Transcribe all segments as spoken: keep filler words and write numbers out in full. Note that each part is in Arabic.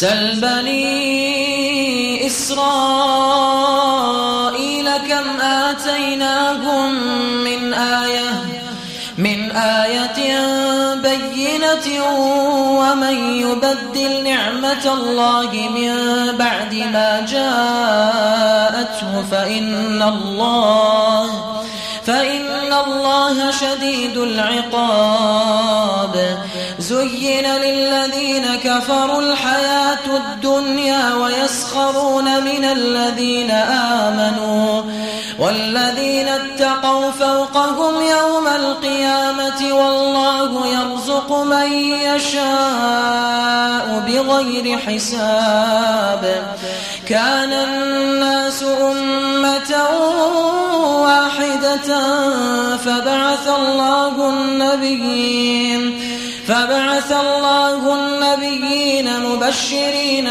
سل بني إسرائيل كم آتيناهم من آية من آية بينة ومن يبدل نعمة الله من بعد ما جاءته فإن الله فإن الله شديد العقاب زين للذين كفروا الحياة الدنيا ويسخرون من الذين آمنوا والذين اتقوا فوقهم يوم القيامة والله يرزق من يشاء بغير حساب كان الناس أمة واحدة فبعث الله النبيين فبعث الله النبيين مبشرين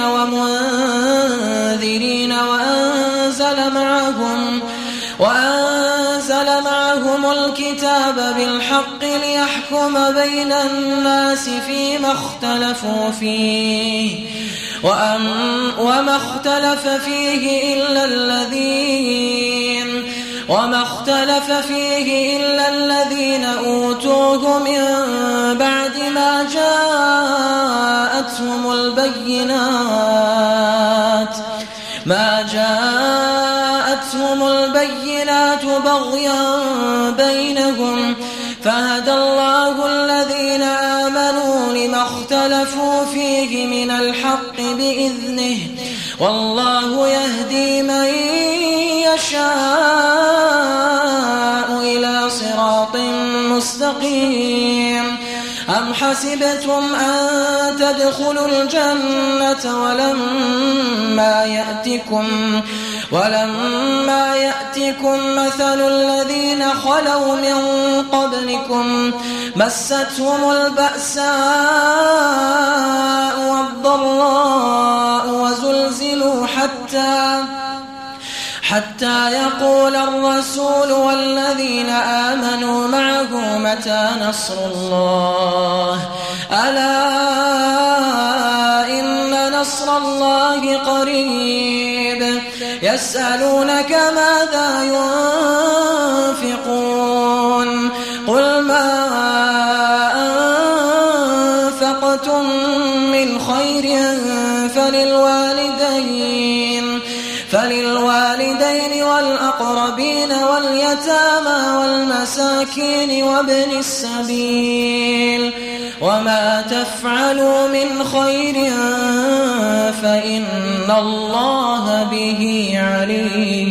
ومنذرين وأنزل معهم وأنزل معهم الكتاب بالحق ليحكم بين الناس فيما اختلفوا فيه وما اختلف فيه إلا الذين وما اختلف فيه إلا الذين أوتوه من بعد ما جاءتهم البينات ما جاءتهم البينات بغيا بينهم فهدى الله الذين آمنوا لما اختلفوا فيه من الحق بإذنه والله يهدي من يشاء إلى صراط مستقيم أم حسبتم أن تدخلوا الجنة ولما يأتكم ولما يأتكم مثل الذين خلوا من قبلكم مستهم البأساء والضراء وزلزلوا حتى حتى يقول الرسول والذين آمنوا معه متى نصر الله ألا إن نصر الله قريب يسألونك ماذا ينفقون قل ما أنفقتم من خير فللوالدين فللوالدين والأقربين واليتامى والمساكين وابن السبيل وما تفعلوا من خير فإن الله به عليم.